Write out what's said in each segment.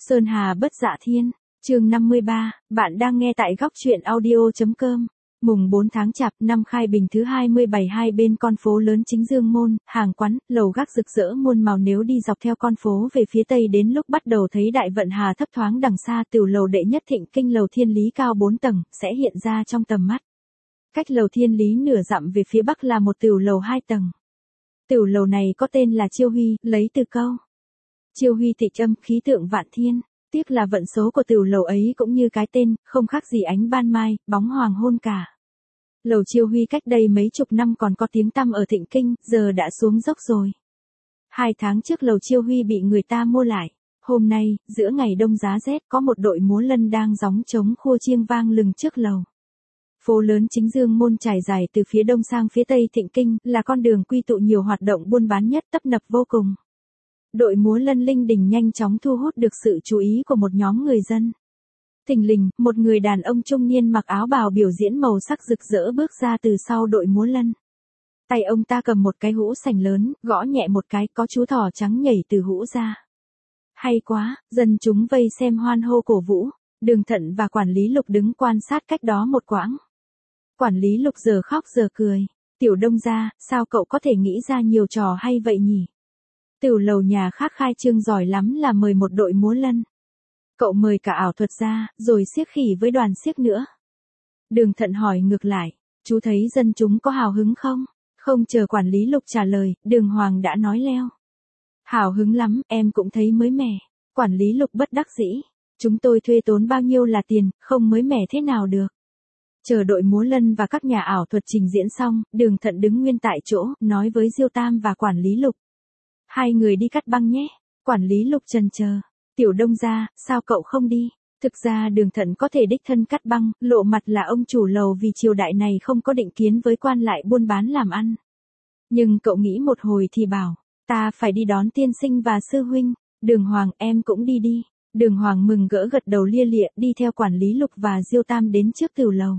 Sơn Hà bất dạ thiên, chương 53, bạn đang nghe tại góc truyện audio.com. Mùng 4 tháng Chạp năm Khai Bình thứ 27, hai bên con phố lớn chính Dương Môn, hàng quán, lầu gác rực rỡ muôn màu. Nếu đi dọc theo con phố về phía tây đến lúc bắt đầu thấy Đại Vận Hà thấp thoáng đằng xa, tiểu lầu đệ nhất Thịnh Kinh lầu Thiên Lý cao 4 tầng, sẽ hiện ra trong tầm mắt. Cách lầu Thiên Lý nửa dặm về phía bắc là một tiểu lầu 2 tầng. Tiểu lầu này có tên là Chiêu Huy, lấy từ câu Chiêu Huy tịch âm, khí tượng vạn thiên. Tiếc là vận số của tiểu lầu ấy cũng như cái tên, không khác gì ánh ban mai, bóng hoàng hôn cả. Lầu Chiêu Huy cách đây mấy chục năm còn có tiếng tăm ở Thịnh Kinh, giờ đã xuống dốc rồi. 2 tháng trước lầu Chiêu Huy bị người ta mua lại. Hôm nay, giữa ngày đông giá rét, có một đội múa lân đang gióng trống khua chiêng vang lừng trước lầu. Phố lớn chính Dương Môn trải dài từ phía đông sang phía tây Thịnh Kinh, là con đường quy tụ nhiều hoạt động buôn bán nhất, tấp nập vô cùng. Đội múa lân linh đình nhanh chóng thu hút được sự chú ý của một nhóm người dân. Thình lình, một người đàn ông trung niên mặc áo bào biểu diễn màu sắc rực rỡ bước ra từ sau đội múa lân. Tay ông ta cầm một cái hũ sành lớn, gõ nhẹ một cái, có chú thỏ trắng nhảy từ hũ ra. Hay quá, dân chúng vây xem hoan hô cổ vũ. Đường Thận và quản lý Lục đứng quan sát cách đó một quãng. Quản lý Lục giờ khóc giờ cười. Tiểu Đông gia, sao cậu có thể nghĩ ra nhiều trò hay vậy nhỉ? Tiểu lầu nhà khác khai trương giỏi lắm là mời một đội múa lân. Cậu mời cả ảo thuật ra, rồi xiếc khỉ với đoàn xiếc nữa. Đường Thận hỏi ngược lại, chú thấy dân chúng có hào hứng không? Không chờ quản lý Lục trả lời, Đường Hoàng đã nói leo. Hào hứng lắm, em cũng thấy mới mẻ. Quản lý Lục bất đắc dĩ. Chúng tôi thuê tốn bao nhiêu là tiền, không mới mẻ thế nào được. Chờ đội múa lân và các nhà ảo thuật trình diễn xong, Đường Thận đứng nguyên tại chỗ, nói với Diêu Tam và quản lý Lục. Hai người đi cắt băng nhé. Quản lý Lục chần chờ. Tiểu Đông gia, sao cậu không đi? Thực ra Đường Thận có thể đích thân cắt băng, lộ mặt là ông chủ lầu vì triều đại này không có định kiến với quan lại buôn bán làm ăn. Nhưng cậu nghĩ một hồi thì bảo, ta phải đi đón tiên sinh và sư huynh. Đường Hoàng, em cũng đi đi. Đường Hoàng mừng gỡ gật đầu lia lịa, đi theo quản lý Lục và Diêu Tam đến trước tiểu lầu.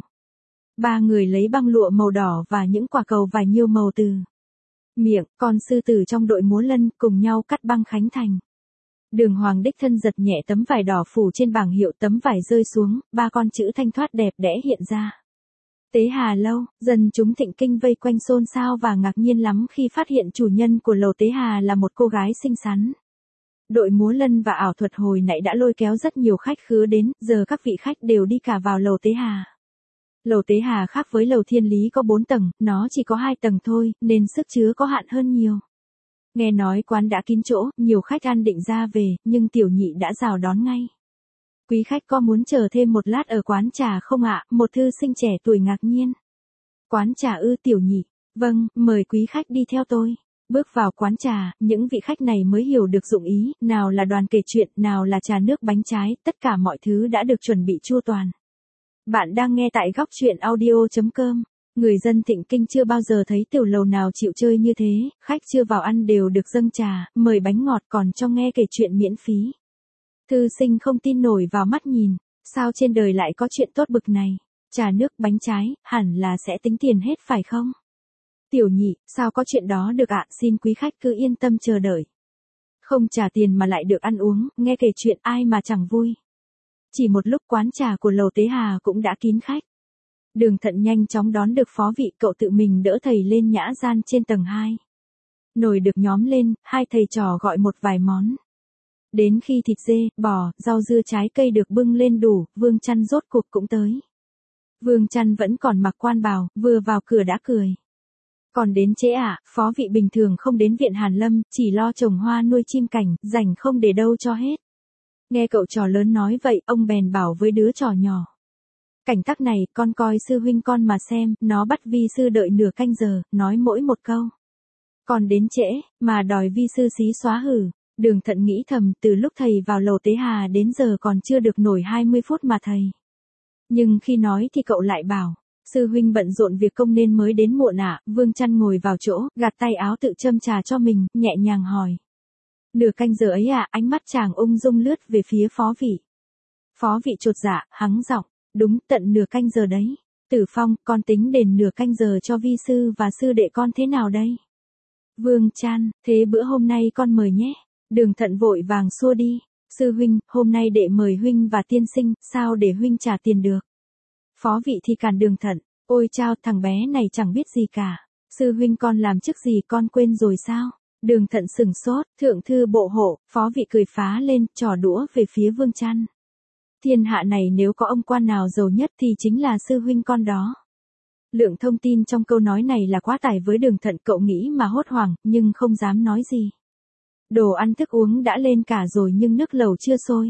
Ba người lấy băng lụa màu đỏ và những quả cầu vải nhiều màu từ miệng con sư tử trong đội múa lân cùng nhau cắt băng khánh thành. Đường Hoàng đích thân giật nhẹ tấm vải đỏ phủ trên bảng hiệu, tấm vải rơi xuống, 3 con chữ thanh thoát đẹp đẽ hiện ra. Tế Hà lâu, dân chúng Thịnh Kinh vây quanh xôn xao và ngạc nhiên lắm khi phát hiện chủ nhân của lầu Tế Hà là một cô gái xinh xắn. Đội múa lân và ảo thuật hồi nãy đã lôi kéo rất nhiều khách khứa đến, giờ các vị khách đều đi cả vào lầu Tế Hà. Lầu Tế Hà khác với lầu Thiên Lý có 4 tầng, nó chỉ có 2 tầng thôi, nên sức chứa có hạn hơn nhiều. Nghe nói quán đã kín chỗ, nhiều khách ăn định ra về, nhưng tiểu nhị đã rào đón ngay. Quý khách có muốn chờ thêm một lát ở quán trà không ạ? Một thư sinh trẻ tuổi ngạc nhiên. Quán trà ư? Tiểu nhị. Vâng, mời quý khách đi theo tôi. Bước vào quán trà, những vị khách này mới hiểu được dụng ý, nào là đoàn kể chuyện, nào là trà nước bánh trái, tất cả mọi thứ đã được chuẩn bị chu toàn. Bạn đang nghe tại góc truyện audio.com. Người dân Thịnh Kinh chưa bao giờ thấy tiểu lầu nào chịu chơi như thế, khách chưa vào ăn đều được dâng trà, mời bánh ngọt còn cho nghe kể chuyện miễn phí. Thư sinh không tin nổi vào mắt nhìn, sao trên đời lại có chuyện tốt bực này, trà nước bánh trái, hẳn là sẽ tính tiền hết phải không? Tiểu nhị, sao có chuyện đó được ạ? Xin quý khách cứ yên tâm chờ đợi. Không trả tiền mà lại được ăn uống, nghe kể chuyện ai mà chẳng vui. Chỉ một lúc quán trà của lầu Tế Hà cũng đã kín khách. Đường Thận nhanh chóng đón được phó vị, cậu tự mình đỡ thầy lên nhã gian trên tầng 2. Nồi được nhóm lên, hai thầy trò gọi một vài món. Đến khi thịt dê, bò, rau dưa trái cây được bưng lên đủ, Vương Chăn rốt cuộc cũng tới. Vương Chăn vẫn còn mặc quan bào, vừa vào cửa đã cười. Còn đến trễ ạ, phó vị bình thường không đến viện Hàn Lâm, chỉ lo trồng hoa nuôi chim cảnh, rảnh không để đâu cho hết. Nghe cậu trò lớn nói vậy, ông bèn bảo với đứa trò nhỏ. Cảnh tắc này, con coi sư huynh con mà xem, nó bắt vi sư đợi nửa canh giờ, nói mỗi một câu. Còn đến trễ, mà đòi vi sư xí xóa hử. Đường Thận nghĩ thầm, từ lúc thầy vào lầu Tế Hà đến giờ còn chưa được nổi 20 phút mà thầy. Nhưng khi nói thì cậu lại bảo, sư huynh bận rộn việc công nên mới đến muộn ạ. Vương Chăn ngồi vào chỗ, gạt tay áo tự châm trà cho mình, nhẹ nhàng hỏi. Nửa canh giờ ấy ạ, ánh mắt chàng ung dung lướt về phía phó vị. Phó vị chột dạ, hắng giọng, đúng tận nửa canh giờ đấy. Tử Phong, con tính đền nửa canh giờ cho vi sư và sư đệ con thế nào đây? Vương Chăn, thế bữa hôm nay con mời nhé. Đường Thận vội vàng xua đi. Sư huynh, hôm nay đệ mời huynh và tiên sinh, sao để huynh trả tiền được? Phó vị thì cản Đường Thận, ôi chao, thằng bé này chẳng biết gì cả. Sư huynh con làm chức gì con quên rồi sao? Đường Thận sửng sốt, thượng thư bộ hộ, phó vị cười phá lên, trò đũa về phía Vương Chăn. Thiên hạ này nếu có ông quan nào giàu nhất thì chính là sư huynh con đó. Lượng thông tin trong câu nói này là quá tải với Đường Thận, cậu nghĩ mà hốt hoảng, nhưng không dám nói gì. Đồ ăn thức uống đã lên cả rồi nhưng nước lẩu chưa sôi.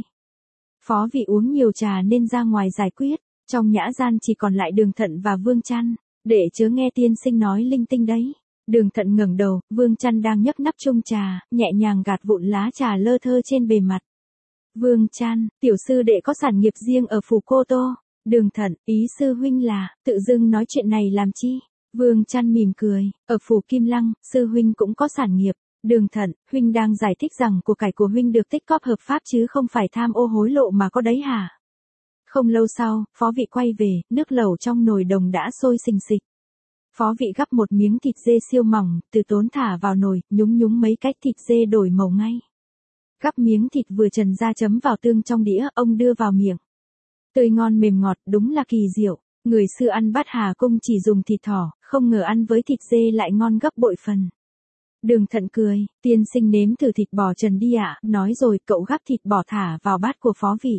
Phó vị uống nhiều trà nên ra ngoài giải quyết, trong nhã gian chỉ còn lại Đường Thận và Vương Chăn, để chớ nghe tiên sinh nói linh tinh đấy. Đường Thận ngẩng đầu, Vương Chăn đang nhấc nắp chung trà, nhẹ nhàng gạt vụn lá trà lơ thơ trên bề mặt. Vương Chăn, tiểu sư đệ có sản nghiệp riêng ở phủ Cô Tô. Đường Thận, ý sư huynh là, tự dưng nói chuyện này làm chi? Vương Chăn mỉm cười, ở phủ Kim Lăng, sư huynh cũng có sản nghiệp. Đường Thận, huynh đang giải thích rằng của cải của huynh được tích cóp hợp pháp chứ không phải tham ô hối lộ mà có đấy hả? Không lâu sau, phó vị quay về, nước lẩu trong nồi đồng đã sôi sình sịch. Phó vị gắp một miếng thịt dê siêu mỏng, từ tốn thả vào nồi, nhúng nhúng mấy cách thịt dê đổi màu ngay. Gắp miếng thịt vừa trần ra chấm vào tương trong đĩa, ông đưa vào miệng. Tươi ngon mềm ngọt, đúng là kỳ diệu. Người xưa ăn bát Hà Cung chỉ dùng thịt thỏ, không ngờ ăn với thịt dê lại ngon gấp bội phần. Đường Thận cười, tiên sinh nếm thử thịt bò trần đi ạ, nói rồi cậu gắp thịt bò thả vào bát của phó vị.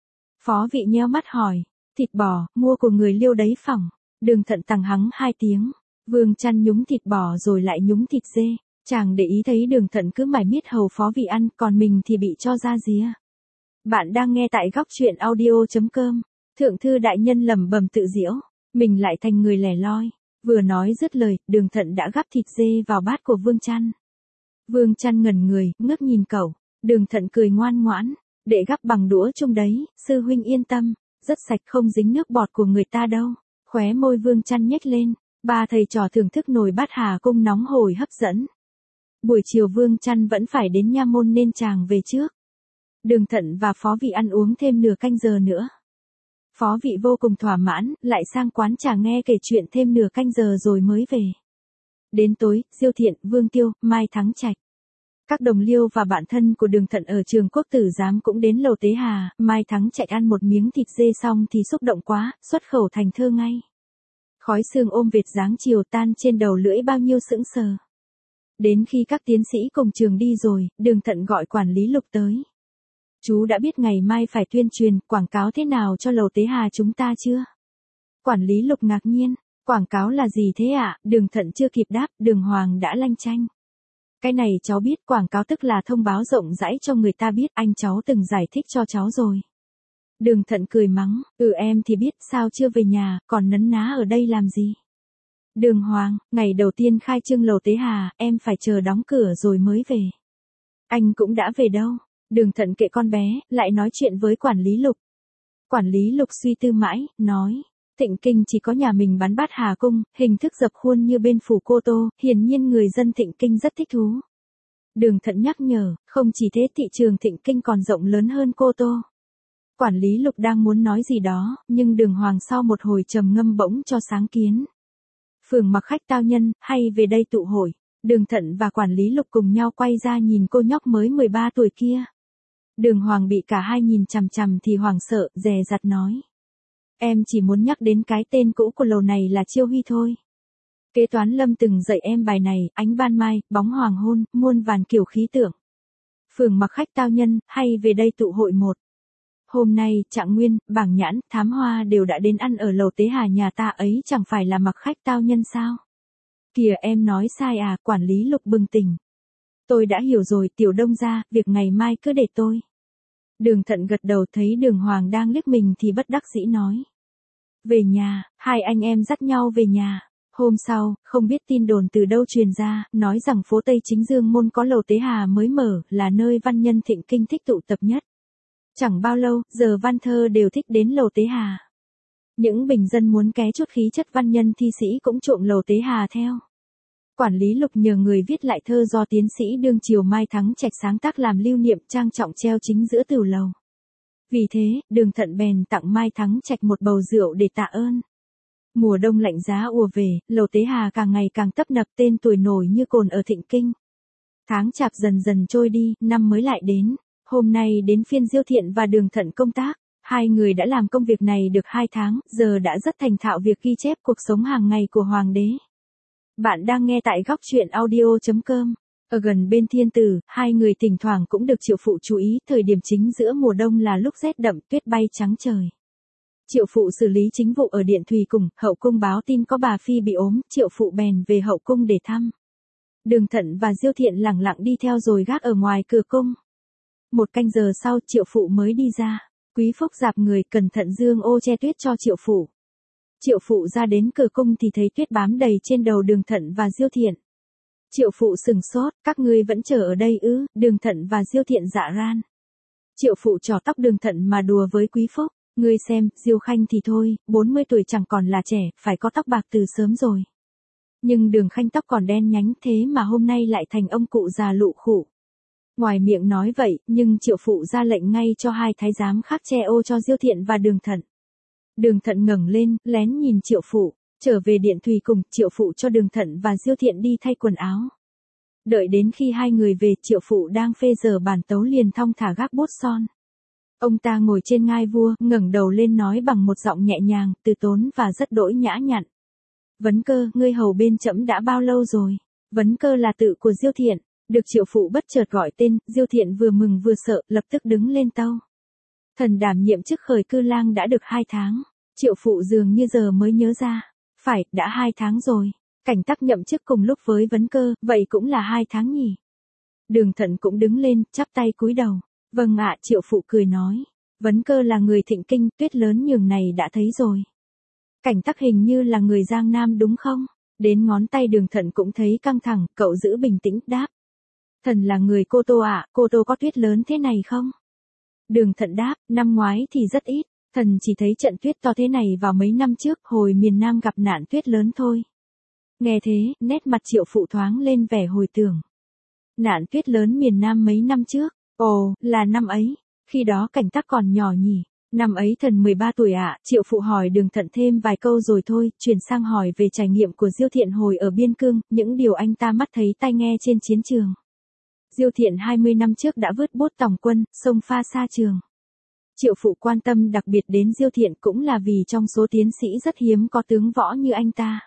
Phó vị nheo mắt hỏi, thịt bò, mua của người Liêu đấy phỏng. Đường Thận tằng hắng 2 tiếng, Vương Chăn nhúng thịt bò rồi lại nhúng thịt dê, chàng để ý thấy Đường Thận cứ mải miết hầu phó vị ăn, còn mình thì bị cho ra ría. Bạn đang nghe tại góc truyện audio.com, thượng thư đại nhân lẩm bẩm tự giễu, mình lại thành người lẻ loi. Vừa nói dứt lời, Đường Thận đã gắp thịt dê vào bát của Vương Chăn. Vương Chăn ngẩn người, ngước nhìn cậu, Đường Thận cười ngoan ngoãn, để gắp bằng đũa chung đấy, sư huynh yên tâm, rất sạch không dính nước bọt của người ta đâu. Khóe môi Vương Chăn nhếch lên, ba thầy trò thưởng thức nồi bát Hà Cung nóng hổi hấp dẫn. Buổi chiều Vương Chăn vẫn phải đến nha môn nên chàng về trước. Đường Thận và phó vị ăn uống thêm nửa canh giờ nữa. Phó vị vô cùng thỏa mãn, lại sang quán trà nghe kể chuyện thêm nửa canh giờ rồi mới về. Đến tối, Diêu Thiện, Vương Tiêu, Mai Thắng Trạch, các đồng liêu và bạn thân của Đường Thận ở trường Quốc Tử Giám cũng đến lầu Tế Hà. Mai Thắng Trạch ăn một miếng thịt dê xong thì xúc động quá, xuất khẩu thành thơ ngay. Khói sương ôm vệt dáng chiều tan trên đầu lưỡi bao nhiêu sững sờ. Đến khi các tiến sĩ cùng trường đi rồi, Đường Thận gọi quản lý Lục tới. Chú đã biết ngày mai phải tuyên truyền, quảng cáo thế nào cho lầu Tế Hà chúng ta chưa? Quản lý Lục ngạc nhiên, quảng cáo là gì thế ạ? Đường Thận chưa kịp đáp, Đường Hoàng đã lanh chanh. Cái này cháu biết, quảng cáo tức là thông báo rộng rãi cho người ta biết, anh cháu từng giải thích cho cháu rồi. Đường Thận cười mắng, em thì biết, sao chưa về nhà, còn nấn ná ở đây làm gì? Đường Hoàng, ngày đầu tiên khai trương lầu Tế Hà, em phải chờ đóng cửa rồi mới về. Anh cũng đã về đâu? Đường Thận kệ con bé, lại nói chuyện với quản lý Lục. Quản lý Lục suy tư mãi, nói, Thịnh Kinh chỉ có nhà mình bán bát Hà Cung, hình thức dập khuôn như bên phủ Cô Tô, hiển nhiên người dân Thịnh Kinh rất thích thú. Đường Thận nhắc nhở, không chỉ thế thị trường Thịnh Kinh còn rộng lớn hơn Cô Tô. Quản lý Lục đang muốn nói gì đó, nhưng Đường Hoàng sau một hồi trầm ngâm bỗng cho sáng kiến. Phường mặc khách tao nhân, hay về đây tụ hội. Đường Thận và quản lý Lục cùng nhau quay ra nhìn cô nhóc mới 13 tuổi kia. Đường Hoàng bị cả hai nhìn chằm chằm thì hoảng sợ, dè dặt nói. Em chỉ muốn nhắc đến cái tên cũ của lầu này là Chiêu Huy thôi. Kế toán Lâm từng dạy em bài này, ánh ban mai, bóng hoàng hôn, muôn vàn kiểu khí tượng. Phường mặc khách tao nhân, hay về đây tụ hội một. Hôm nay, Trạng Nguyên, Bảng Nhãn, Thám Hoa đều đã đến ăn ở lầu Tế Hà nhà ta ấy, chẳng phải là mặc khách tao nhân sao? Kìa em nói sai à, quản lý Lục bừng tỉnh. Tôi đã hiểu rồi, Tiểu Đông gia, việc ngày mai cứ để tôi. Đường Thận gật đầu, thấy Đường Hoàng đang liếc mình thì bất đắc dĩ nói. Về nhà, hai anh em dắt nhau về nhà. Hôm sau, không biết tin đồn từ đâu truyền ra, nói rằng phố Tây Chính Dương Môn có lầu Tế Hà mới mở, là nơi văn nhân Thịnh Kinh thích tụ tập nhất. Chẳng bao lâu, giờ văn thơ đều thích đến lầu Tế Hà. Những bình dân muốn ké chút khí chất văn nhân thi sĩ cũng trộm lầu Tế Hà theo. Quản lý Lục nhờ người viết lại thơ do tiến sĩ đương triều Mai Thắng Trạch sáng tác làm lưu niệm, trang trọng treo chính giữa tửu lầu. Vì thế, Đường Thận bèn tặng Mai Thắng Trạch một bầu rượu để tạ ơn. Mùa đông lạnh giá ùa về, lầu Tế Hà càng ngày càng tấp nập, tên tuổi nổi như cồn ở Thịnh Kinh. Tháng Chạp dần dần trôi đi, năm mới lại đến. Hôm nay đến phiên Diêu Thiện và Đường Thận công tác, hai người đã làm công việc này được 2 tháng, giờ đã rất thành thạo việc ghi chép cuộc sống hàng ngày của hoàng đế. Bạn đang nghe tại góc truyện audio.com. Ở gần bên thiên tử, hai người thỉnh thoảng cũng được Triệu Phụ chú ý, thời điểm chính giữa mùa đông là lúc rét đậm, tuyết bay trắng trời. Triệu Phụ xử lý chính vụ ở Điện Thùy Cùng, hậu cung báo tin có bà Phi bị ốm, Triệu Phụ bèn về hậu cung để thăm. Đường Thận và Diêu Thiện lẳng lặng đi theo rồi gác ở ngoài cửa cung. 1 canh giờ sau Triệu Phụ mới đi ra, Quý Phúc dạp người cẩn thận dương ô che tuyết cho Triệu Phụ. Triệu Phụ ra đến cửa cung thì thấy tuyết bám đầy trên đầu Đường Thận và Diêu Thiện. Triệu Phụ sừng sốt, các ngươi vẫn chờ ở đây ư? Đường Thận và Diêu Thiện dạ ran. Triệu Phụ trỏ tóc Đường Thận mà đùa với Quý Phúc, ngươi xem, Diêu Khanh thì thôi, 40 tuổi chẳng còn là trẻ, phải có tóc bạc từ sớm rồi. Nhưng Đường Khanh tóc còn đen nhánh thế mà hôm nay lại thành ông cụ già lụ khụ. Ngoài miệng nói vậy, nhưng Triệu Phụ ra lệnh ngay cho 2 thái giám khác che ô cho Diêu Thiện và Đường Thận. Đường Thận ngẩng lên, lén nhìn Triệu Phụ, trở về Điện Thùy Cùng, Triệu Phụ cho Đường Thận và Diêu Thiện đi thay quần áo. Đợi đến khi hai người về, Triệu Phụ đang phê dở bản tấu liền thong thả gác bút son. Ông ta ngồi trên ngai vua, ngẩng đầu lên nói bằng một giọng nhẹ nhàng, từ tốn và rất đỗi nhã nhặn. Vấn Cơ, ngươi hầu bên trẫm đã bao lâu rồi? Vấn Cơ là tự của Diêu Thiện. Được Triệu Phụ bất chợt gọi tên, Diêu Thiện vừa mừng vừa sợ, lập tức đứng lên tâu. Thần đảm nhiệm chức khởi cư lang đã được 2 tháng. Triệu Phụ dường như giờ mới nhớ ra. Phải, đã 2 tháng rồi. Cảnh Tắc nhậm chức cùng lúc với Vấn Cơ, vậy cũng là 2 tháng nhỉ? Đường Thận cũng đứng lên, chắp tay cúi đầu. Vâng ạ, Triệu Phụ cười nói. Vấn Cơ là người Thịnh Kinh, tuyết lớn nhường này đã thấy rồi. Cảnh Tắc hình như là người Giang Nam đúng không? Đến ngón tay Đường Thận cũng thấy căng thẳng, cậu giữ bình tĩnh, đáp. Thần là người Cô Tô ạ, Cô Tô có tuyết lớn thế này không? Đường Thận đáp, năm ngoái thì rất ít, thần chỉ thấy trận tuyết to thế này vào mấy năm trước, hồi miền Nam gặp nạn tuyết lớn thôi. Nghe thế, nét mặt Triệu Phụ thoáng lên vẻ hồi tưởng. Nạn tuyết lớn miền Nam mấy năm trước, ồ, là năm ấy, khi đó Cảnh Tắc còn nhỏ nhỉ. Năm ấy thần 13 tuổi ạ, Triệu Phụ hỏi Đường Thận thêm vài câu rồi thôi, chuyển sang hỏi về trải nghiệm của Diêu Thiện hồi ở biên cương, những điều anh ta mắt thấy tai nghe trên chiến trường. Diêu Thiện 20 năm trước đã vớt bốt tòng quân, xông pha xa trường. Triệu Phụ quan tâm đặc biệt đến Diêu Thiện cũng là vì trong số tiến sĩ rất hiếm có tướng võ như anh ta.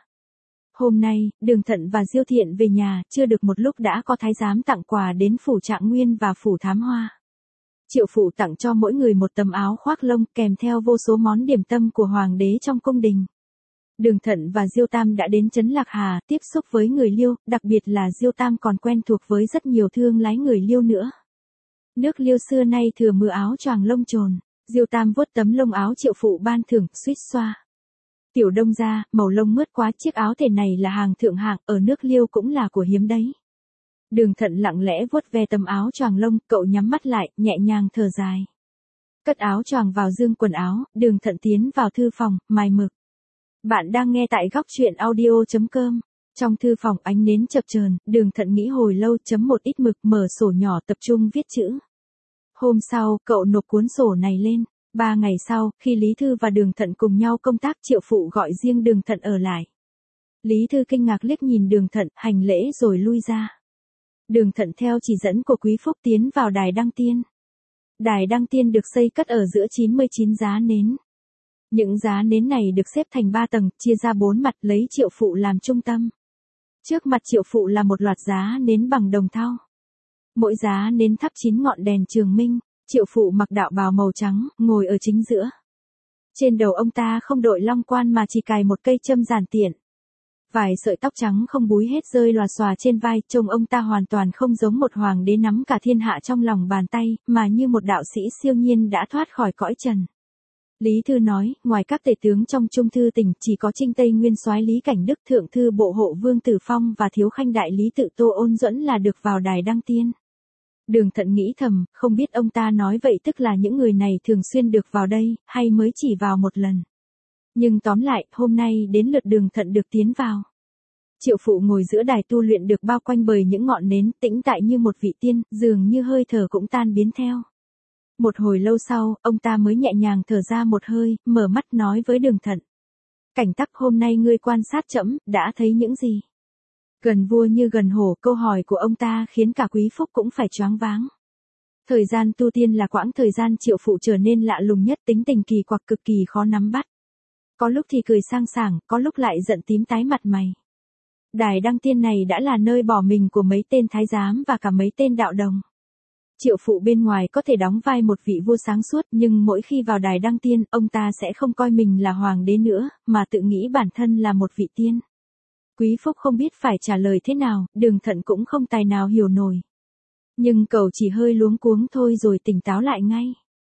Hôm nay, Đường Thận và Diêu Thiện về nhà, chưa được một lúc đã có thái giám tặng quà đến phủ Trạng Nguyên và phủ Thám Hoa. Triệu Phụ tặng cho mỗi người một tấm áo khoác lông kèm theo vô số món điểm tâm của hoàng đế trong cung đình. Đường Thận và Diêu Tam đã đến trấn Lạc Hà, tiếp xúc với người Liêu, đặc biệt là Diêu Tam còn quen thuộc với rất nhiều thương lái người Liêu nữa. Nước Liêu xưa nay thừa mưa áo choàng lông trồn, Diêu Tam vuốt tấm lông áo Triệu Phụ ban thưởng, suýt xoa. Tiểu Đông gia, màu lông mướt quá, chiếc áo thể này là hàng thượng hạng, ở nước Liêu cũng là của hiếm đấy. Đường Thận lặng lẽ vuốt ve tấm áo choàng lông, cậu nhắm mắt lại, nhẹ nhàng thở dài. Cất áo choàng vào dương quần áo, Đường Thận tiến vào thư phòng, mài mực. Bạn đang nghe tại góc truyện audio.com. Trong thư phòng ánh nến chập chờn, Đường Thận nghĩ hồi lâu, chấm một ít mực, mở sổ nhỏ tập trung viết chữ. Hôm sau, cậu nộp cuốn sổ này lên. 3 ngày sau, khi Lý Thư và Đường Thận cùng nhau công tác, Triệu Phụ gọi riêng Đường Thận ở lại. Lý Thư kinh ngạc liếc nhìn Đường Thận, hành lễ rồi lui ra. Đường Thận theo chỉ dẫn của Quý Phúc tiến vào đài đăng tiên. Đài đăng tiên được xây cất ở giữa 99 giá nến. Những giá nến này được xếp thành 3 tầng, chia ra 4 mặt, lấy Triệu Phụ làm trung tâm. Trước mặt Triệu Phụ là một loạt giá nến bằng đồng thau. Mỗi giá nến thắp 9 ngọn đèn trường minh. Triệu Phụ mặc đạo bào màu trắng, ngồi ở chính giữa. Trên đầu ông ta không đội long quan mà chỉ cài một cây châm giản tiện. Vài sợi tóc trắng không búi hết rơi lòa xòa trên vai, trông ông ta hoàn toàn không giống một hoàng đế nắm cả thiên hạ trong lòng bàn tay, mà như một đạo sĩ siêu nhiên đã thoát khỏi cõi trần. Lý Thư nói, ngoài các tể tướng trong Trung Thư tỉnh, chỉ có Trinh Tây Nguyên soái Lý Cảnh Đức, Thượng Thư Bộ Hộ Vương Tử Phong và Thiếu Khanh Đại Lý Tự Tô Ôn Duẫn là được vào đài đăng tiên. Đường Thận nghĩ thầm, không biết ông ta nói vậy tức là những người này thường xuyên được vào đây, hay mới chỉ vào một lần. Nhưng tóm lại, hôm nay đến lượt Đường Thận được tiến vào. Triệu Phụ ngồi giữa đài tu luyện được bao quanh bởi những ngọn nến, tĩnh tại như một vị tiên, dường như hơi thở cũng tan biến theo. Một hồi lâu sau, ông ta mới nhẹ nhàng thở ra một hơi, mở mắt nói với Đường Thận. Cảnh Tắc, hôm nay ngươi quan sát trẫm, đã thấy những gì? Gần vua như gần hổ, câu hỏi của ông ta khiến cả Quý Phúc cũng phải choáng váng. Thời gian tu tiên là quãng thời gian Triệu Phụ trở nên lạ lùng nhất, tính tình kỳ quặc cực kỳ khó nắm bắt. Có lúc thì cười sang sảng, có lúc lại giận tím tái mặt mày. Đài Đăng Tiên này đã là nơi bỏ mình của mấy tên thái giám và cả mấy tên đạo đồng. Triệu Phụ bên ngoài có thể đóng vai một vị vua sáng suốt, nhưng mỗi khi vào Đài Đăng Tiên, ông ta sẽ không coi mình là hoàng đế nữa, mà tự nghĩ bản thân là một vị tiên. Quý Phúc không biết phải trả lời thế nào, Đường Thận cũng không tài nào hiểu nổi. Nhưng cậu chỉ hơi luống cuống thôi rồi tỉnh táo lại ngay.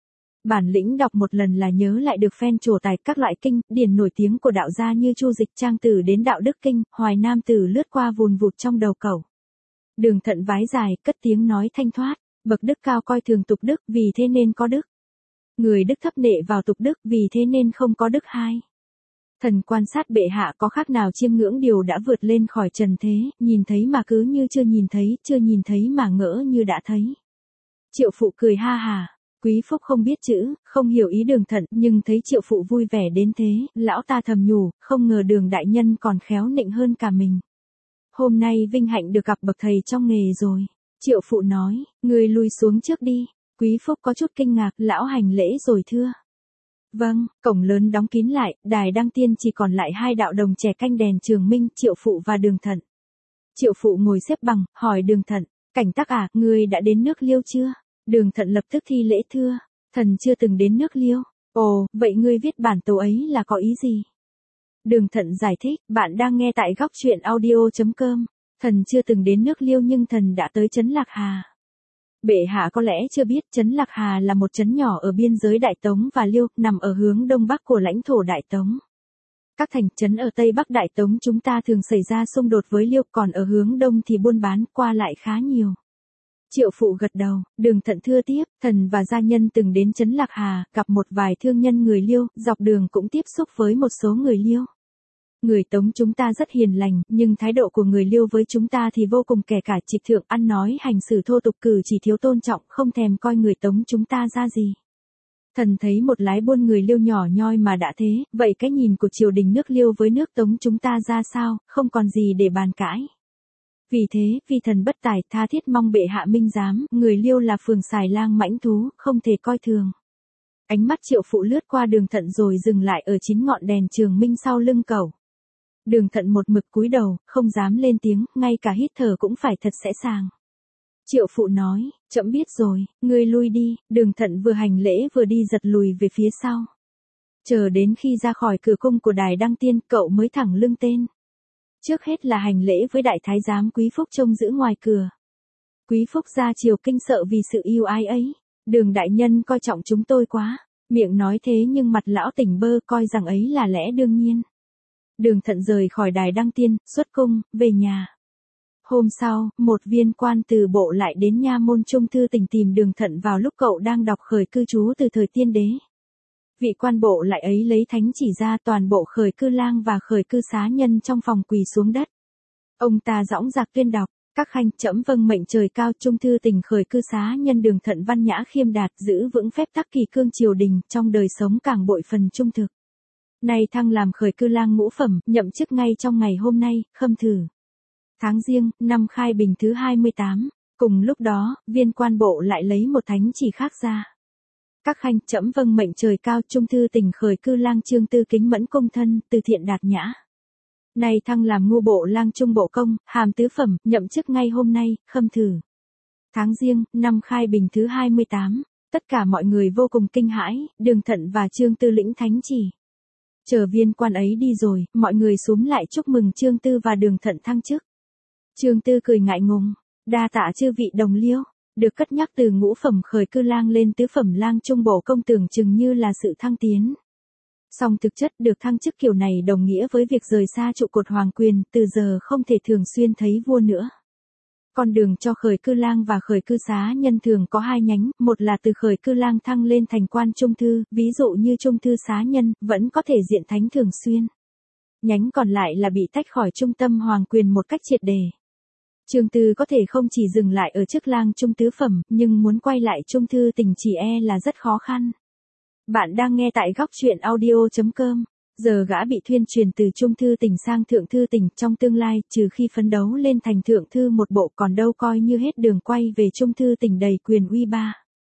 Bản lĩnh đọc một lần là nhớ lại được phen trổ tài các loại kinh điển nổi tiếng của đạo gia như Chu Dịch Trang Tử đến Đạo Đức Kinh, Hoài Nam Tử lướt qua vùn vụt trong đầu cậu. Đường Thận vái dài, cất tiếng nói thanh thoát, bậc đức cao coi thường tục đức, vì thế nên có đức. Người đức thấp nệ vào tục đức, vì thế nên không có đức hai. Thần quan sát bệ hạ có khác nào chiêm ngưỡng điều đã vượt lên khỏi trần thế, nhìn thấy mà cứ như chưa nhìn thấy mà ngỡ như đã thấy. Triệu Phụ cười ha hà. Quý Phúc không biết chữ, không hiểu ý Đường Thận, nhưng thấy Triệu Phụ vui vẻ đến thế, lão ta thầm nhủ, không ngờ Đường đại nhân còn khéo nịnh hơn cả mình. Hôm nay vinh hạnh được gặp bậc thầy trong nghề rồi. Triệu Phụ nói, người lùi xuống trước đi. Quý Phúc có chút kinh ngạc, lão hành lễ rồi thưa. Vâng, cổng lớn đóng kín lại, Đài Đăng Tiên chỉ còn lại hai đạo đồng trẻ canh đèn Trường Minh, Triệu Phụ và Đường Thận. Triệu Phụ ngồi xếp bằng, hỏi Đường Thận, Cảnh Tắc à, ngươi đã đến nước Liêu chưa? Đường Thận lập tức thi lễ thưa, thần chưa từng đến nước Liêu. Ồ, vậy ngươi viết bản tấu ấy là có ý gì? Đường Thận giải thích, bạn đang nghe tại góc truyện audio.com. Thần chưa từng đến nước Liêu nhưng thần đã tới trấn Lạc Hà. Bệ hạ có lẽ chưa biết, trấn Lạc Hà là một trấn nhỏ ở biên giới Đại Tống và Liêu, nằm ở hướng đông bắc của lãnh thổ Đại Tống. Các thành trấn ở tây bắc Đại Tống chúng ta thường xảy ra xung đột với Liêu, còn ở hướng đông thì buôn bán qua lại khá nhiều. Triệu Phụ gật đầu, Đường Thận thưa tiếp, thần và gia nhân từng đến trấn Lạc Hà, gặp một vài thương nhân người Liêu, dọc đường cũng tiếp xúc với một số người Liêu. Người Tống chúng ta rất hiền lành, nhưng thái độ của người Liêu với chúng ta thì vô cùng kể cả trịch thượng, ăn nói hành xử thô tục, cử chỉ thiếu tôn trọng, không thèm coi người Tống chúng ta ra gì. Thần thấy một lái buôn người Liêu nhỏ nhoi mà đã thế, vậy cái nhìn của triều đình nước Liêu với nước Tống chúng ta ra sao, không còn gì để bàn cãi. Vì thế, vì thần bất tài, tha thiết mong bệ hạ minh giám, người Liêu là phường xài lang mãnh thú, không thể coi thường. Ánh mắt Triệu Phụ lướt qua Đường Thận rồi dừng lại ở 9 ngọn đèn Trường Minh sau lưng cậu. Đường Thận một mực cúi đầu, không dám lên tiếng, ngay cả hít thở cũng phải thật sẽ sàng. Triệu Phụ nói, trẫm biết rồi, ngươi lui đi. Đường Thận vừa hành lễ vừa đi giật lùi về phía sau. Chờ đến khi ra khỏi cửa cung của Đài Đăng Tiên, cậu mới thẳng lưng tên. Trước hết là hành lễ với đại thái giám Quý Phúc trông giữ ngoài cửa. Quý Phúc ra chiều kinh sợ vì sự yêu ái ấy. Đường đại nhân coi trọng chúng tôi quá. Miệng nói thế nhưng mặt lão tỉnh bơ, coi rằng ấy là lẽ đương nhiên. Đường Thận rời khỏi Đài Đăng Tiên, xuất cung, về nhà. Hôm sau, một viên quan từ bộ lại đến nha môn Trung Thư Tỉnh tìm Đường Thận vào lúc cậu đang đọc khởi cư chú từ thời Tiên Đế. Vị quan bộ lại ấy lấy thánh chỉ ra toàn bộ khởi cư lang và khởi cư xá nhân trong phòng quỳ xuống đất. Ông ta dõng dạc tuyên đọc, các khanh trẫm vâng mệnh trời cao. Trung Thư Tỉnh khởi cư xá nhân Đường Thận văn nhã khiêm đạt, giữ vững phép tắc kỳ cương triều đình, trong đời sống càng bội phần trung thực. Nay thăng làm khởi cư lang ngũ phẩm, nhậm chức ngay trong ngày hôm nay, khâm thử. Tháng Giêng, năm Khai Bình thứ 28, cùng lúc đó, viên quan bộ lại lấy một thánh chỉ khác ra. Các khanh trẫm vâng mệnh trời cao. Trung Thư Tỉnh khởi cư lang Trương Tư kính mẫn công thân, từ thiện đạt nhã. Nay thăng làm ngu bộ lang trung bộ công, hàm tứ phẩm, nhậm chức ngay hôm nay, khâm thử. Tháng Giêng, năm Khai Bình thứ 28, tất cả mọi người vô cùng kinh hãi, Đường Thận và Trương Tư lĩnh thánh chỉ. Chờ viên quan ấy đi rồi, mọi người xúm lại chúc mừng Trương Tư và Đường Thận thăng chức. Trương Tư cười ngại ngùng, đa tạ chư vị đồng liêu, được cất nhắc từ ngũ phẩm khởi cư lang lên tứ phẩm lang trung bổ công tưởng chừng như là sự thăng tiến. Song thực chất được thăng chức kiểu này đồng nghĩa với việc rời xa trụ cột hoàng quyền, từ giờ không thể thường xuyên thấy vua nữa. Con đường cho khởi cư lang và khởi cư xá nhân thường có hai nhánh, một là từ khởi cư lang thăng lên thành quan trung thư, ví dụ như trung thư xá nhân, vẫn có thể diện thánh thường xuyên. Nhánh còn lại là bị tách khỏi trung tâm hoàng quyền một cách triệt để. Trương Tư có thể không chỉ dừng lại ở chức lang trung tứ phẩm, nhưng muốn quay lại Trung Thư Tỉnh chỉ là rất khó khăn. Bạn đang nghe tại góc truyện audio.com. Giờ gã bị thuyên truyền từ Trung Thư Tỉnh sang Thượng Thư Tỉnh, trong tương lai, trừ khi phấn đấu lên thành Thượng Thư một bộ, còn đâu coi như hết đường quay về Trung Thư Tỉnh đầy quyền uy ba.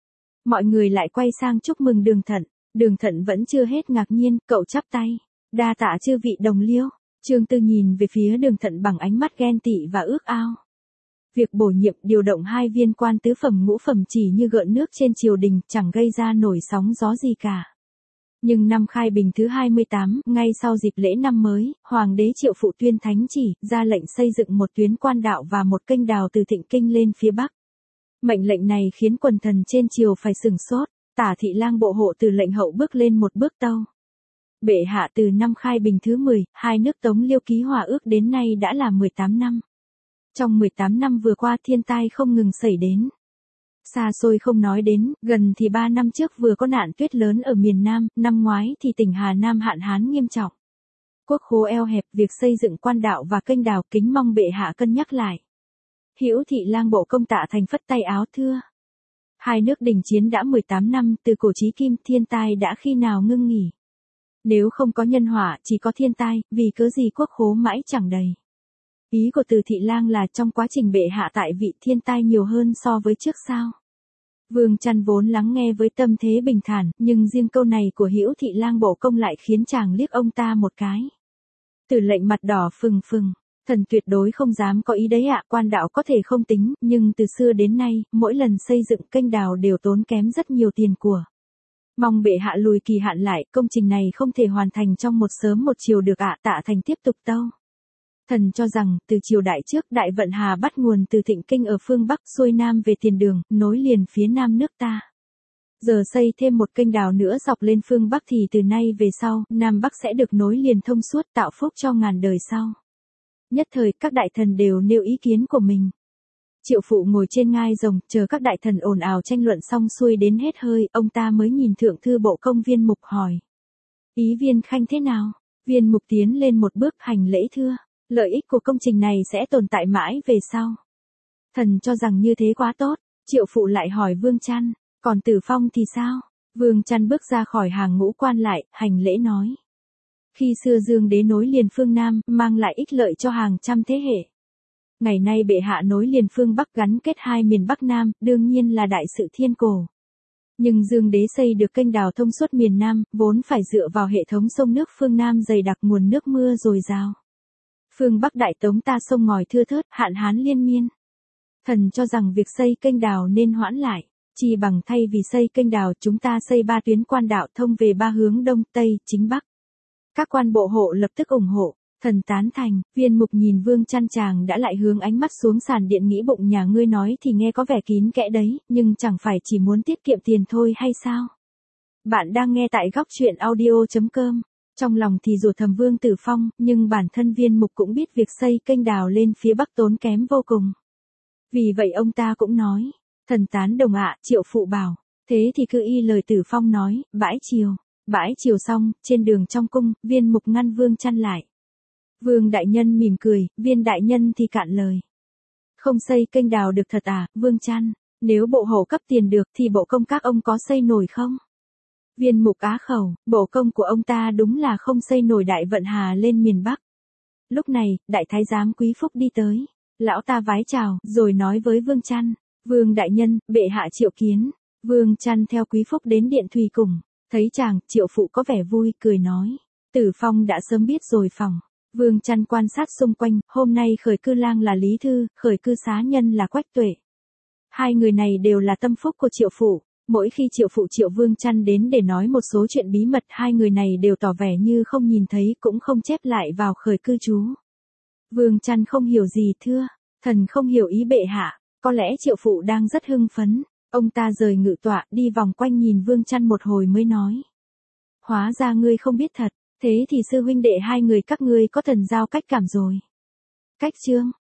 Mọi người lại quay sang chúc mừng Đường Thận vẫn chưa hết ngạc nhiên, cậu chắp tay. Đa tạ chư vị đồng liêu. Trương Tư nhìn về phía Đường Thận bằng ánh mắt ghen tị và ước ao. Việc bổ nhiệm điều động 2 viên quan tứ phẩm ngũ phẩm chỉ như gợn nước trên triều đình, chẳng gây ra nổi sóng gió gì cả. Nhưng năm Khai Bình thứ 28, ngay sau dịp lễ năm mới, Hoàng đế Triệu Phụ tuyên thánh chỉ, ra lệnh xây dựng một tuyến quan đạo và một kênh đào từ Thịnh Kinh lên phía Bắc. Mệnh lệnh này khiến quần thần trên triều phải sửng sốt. Tả Thị Lang bộ hộ từ lệnh hậu bước lên một bước tâu. Bệ hạ từ năm Khai Bình thứ 10, hai nước Tống Liêu ký hòa ước đến nay đã là 18 năm. Trong 18 năm vừa qua thiên tai không ngừng xảy đến. Xa xôi không nói đến, gần thì 3 năm trước vừa có nạn tuyết lớn ở miền Nam, năm ngoái thì tỉnh Hà Nam hạn hán nghiêm trọng. Quốc khố eo hẹp, việc xây dựng quan đạo và kênh đào kính mong bệ hạ cân nhắc lại. Hữu Thị Lang bộ công Tạ Thành phất tay áo thưa. Hai nước đình chiến đã 18 năm, từ cổ chí kim, thiên tai đã khi nào ngưng nghỉ. Nếu không có nhân họa, chỉ có thiên tai, vì cớ gì quốc khố mãi chẳng đầy. Ý của Từ Thị Lang là trong quá trình bệ hạ tại vị thiên tai nhiều hơn so với trước sao. Vương Chăn vốn lắng nghe với tâm thế bình thản, nhưng riêng câu này của Hữu Thị Lang bộ công lại khiến chàng liếc ông ta một cái. Tử lệnh mặt đỏ phừng phừng. Thần tuyệt đối không dám có ý đấy ạ, quan đạo có thể không tính, nhưng từ xưa đến nay, mỗi lần xây dựng kênh đào đều tốn kém rất nhiều tiền của. Mong bệ hạ lùi kỳ hạn lại, công trình này không thể hoàn thành trong một sớm một chiều được ạ. Tạ Thành tiếp tục tâu. Thần cho rằng, từ triều đại trước, Đại Vận Hà bắt nguồn từ Thịnh Kinh ở phương Bắc xuôi Nam về tiền đường, nối liền phía Nam nước ta. Giờ xây thêm một kênh đào nữa dọc lên phương Bắc thì từ nay về sau, Nam Bắc sẽ được nối liền thông suốt, tạo phúc cho ngàn đời sau. Nhất thời các đại thần đều nêu ý kiến của mình. Triệu Phụ ngồi trên ngai rồng, chờ các đại thần ồn ào tranh luận xong xuôi đến hết hơi, ông ta mới nhìn thượng thư bộ công Viên Mục hỏi. Ý Viên Khanh thế nào? Viên Mục tiến lên một bước hành lễ thưa. Lợi ích của công trình này sẽ tồn tại mãi về sau. Thần cho rằng như thế quá tốt. Triệu Phụ lại hỏi Vương Chăn, còn Tử Phong thì sao? Vương Chăn bước ra khỏi hàng ngũ quan lại, hành lễ nói. Khi xưa Dương Đế nối liền phương Nam, mang lại ích lợi cho hàng trăm thế hệ. Ngày nay bệ hạ nối liền phương Bắc gắn kết hai miền Bắc Nam, đương nhiên là đại sự thiên cổ. Nhưng Dương Đế xây được kênh đào thông suốt miền Nam, vốn phải dựa vào hệ thống sông nước phương Nam dày đặc nguồn nước mưa dồi dào. Phương Bắc Đại Tống ta sông ngòi thưa thớt, hạn hán liên miên. Thần cho rằng việc xây kênh đào nên hoãn lại, chi bằng thay vì xây kênh đào chúng ta xây 3 tuyến quan đạo thông về 3 hướng Đông, Tây, Chính Bắc. Các quan bộ hộ lập tức ủng hộ, thần tán thành. Viên Mục nhìn Vương Chăn, chàng đã lại hướng ánh mắt xuống sàn điện, nghĩ bụng nhà ngươi nói thì nghe có vẻ kín kẽ đấy, nhưng chẳng phải chỉ muốn tiết kiệm tiền thôi hay sao? Bạn đang nghe tại góc truyện audio.com. Trong lòng thì rủa thầm Vương Tử Phong, nhưng bản thân Viên Mục cũng biết việc xây kênh đào lên phía Bắc tốn kém vô cùng. Vì vậy ông ta cũng nói, thần tán đồng ạ. Triệu Phụ bảo, thế thì cứ y lời Tử Phong nói. Bãi chiều xong, trên đường trong cung, Viên Mục ngăn Vương Chăn lại. Vương đại nhân mỉm cười, Viên đại nhân thì cạn lời. Không xây kênh đào được thật à, Vương Chăn? Nếu bộ hộ cấp tiền được thì bộ công các ông có xây nổi không? Viên Mục á khẩu, bộ công của ông ta đúng là không xây nổi Đại Vận Hà lên miền Bắc. Lúc này, Đại Thái giám Quý Phúc đi tới. Lão ta vái chào, rồi nói với Vương Chăn. Vương đại nhân, bệ hạ triệu kiến. Vương Chăn theo Quý Phúc đến điện Thùy Cùng. Thấy chàng, Triệu Phụ có vẻ vui, cười nói. Tử Phong đã sớm biết rồi phòng. Vương Chăn quan sát xung quanh, hôm nay khởi cư lang là Lý Thư, khởi cư xá nhân là Quách Tuệ. Hai người này đều là tâm phúc của Triệu Phụ. Mỗi khi Triệu Phụ triệu Vương Chăn đến để nói một số chuyện bí mật, hai người này đều tỏ vẻ như không nhìn thấy, cũng không chép lại vào khởi cư chú. Vương Chăn không hiểu gì thưa, thần không hiểu ý bệ hạ. Có lẽ Triệu Phụ đang rất hưng phấn. Ông ta rời ngự tọa, đi vòng quanh nhìn Vương Chăn một hồi mới nói. Hóa ra ngươi không biết thật, thế thì sư huynh đệ hai người các ngươi có thần giao cách cảm rồi. Cách chương